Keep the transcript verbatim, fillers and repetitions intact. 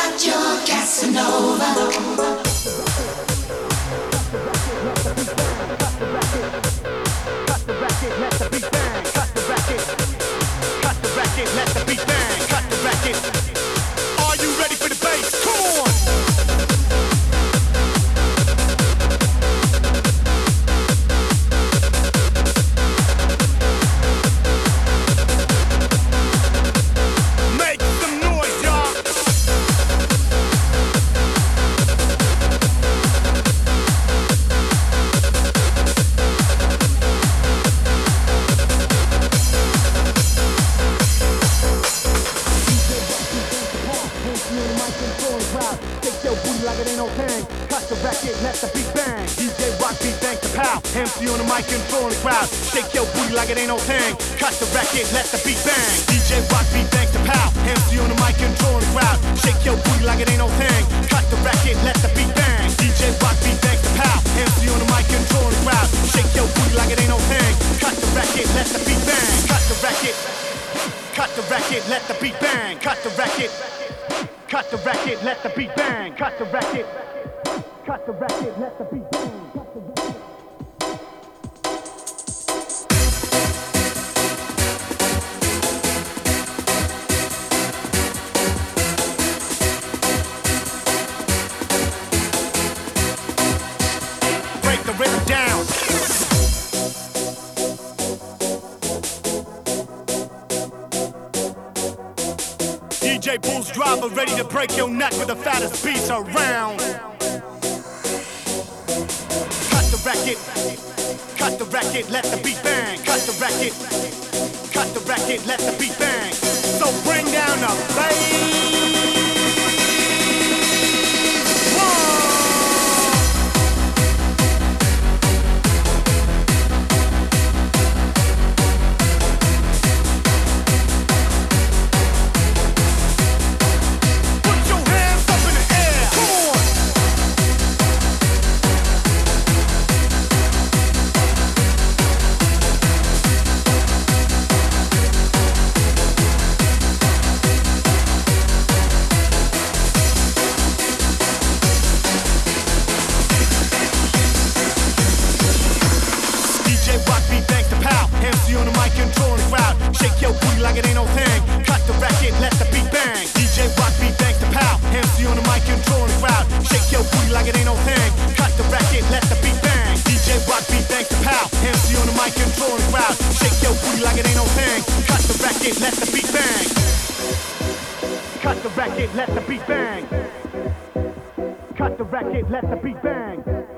that you're Casanova. Cut the racket, let the beat bang. Cut the racket, cut the racket, let the beat bang. Cut the racket. Are you ready for the bass? Come on. Make some noise, y'all. Like it ain't no thing. Cut the racket, let the beat bang. D J Rock beat, thank the pal. M C on the mic and throwing the crowd. Shake your booty like it ain't no thing. Cut the racket, let the beat bang. D J Rock beat, thank the pal. M C on the mic and throwing the crowd. Shake your booty like it ain't no thing. Cut the racket, let the beat bang. D J Rock beat, thank the pal. M C on the mic and throwing the crowd. Shake your booty like it ain't no thing. Cut the racket, let the beat bang. Cut the racket. Cut the racket, let the beat bang. Cut the racket. Cut the racket, let the beat bang. Cut the racket. Cut the racket, let the beat bang. Cut the racket. Break the rhythm down. D J Bulls Driver ready to break your neck with the fattest beats around. Cut the racket, cut the racket, let the beat bang. Cut the racket, cut the racket, let the beat bang. So bring down the bass. Shake your booty like it ain't no thing. Cut the racket, let the beat bang. D J Rock beat, thanks to pal. M C on the mic and throwing the crowd. Shake your booty like it ain't no thing. Cut the racket, let the beat bang. D J Rock beat, thanks to pal. M C on the mic and throwing the crowd. Shake your booty like it ain't no thing. Cut the racket, let the beat bang. Cut the racket, let the beat bang. Cut the racket, let the beat bang.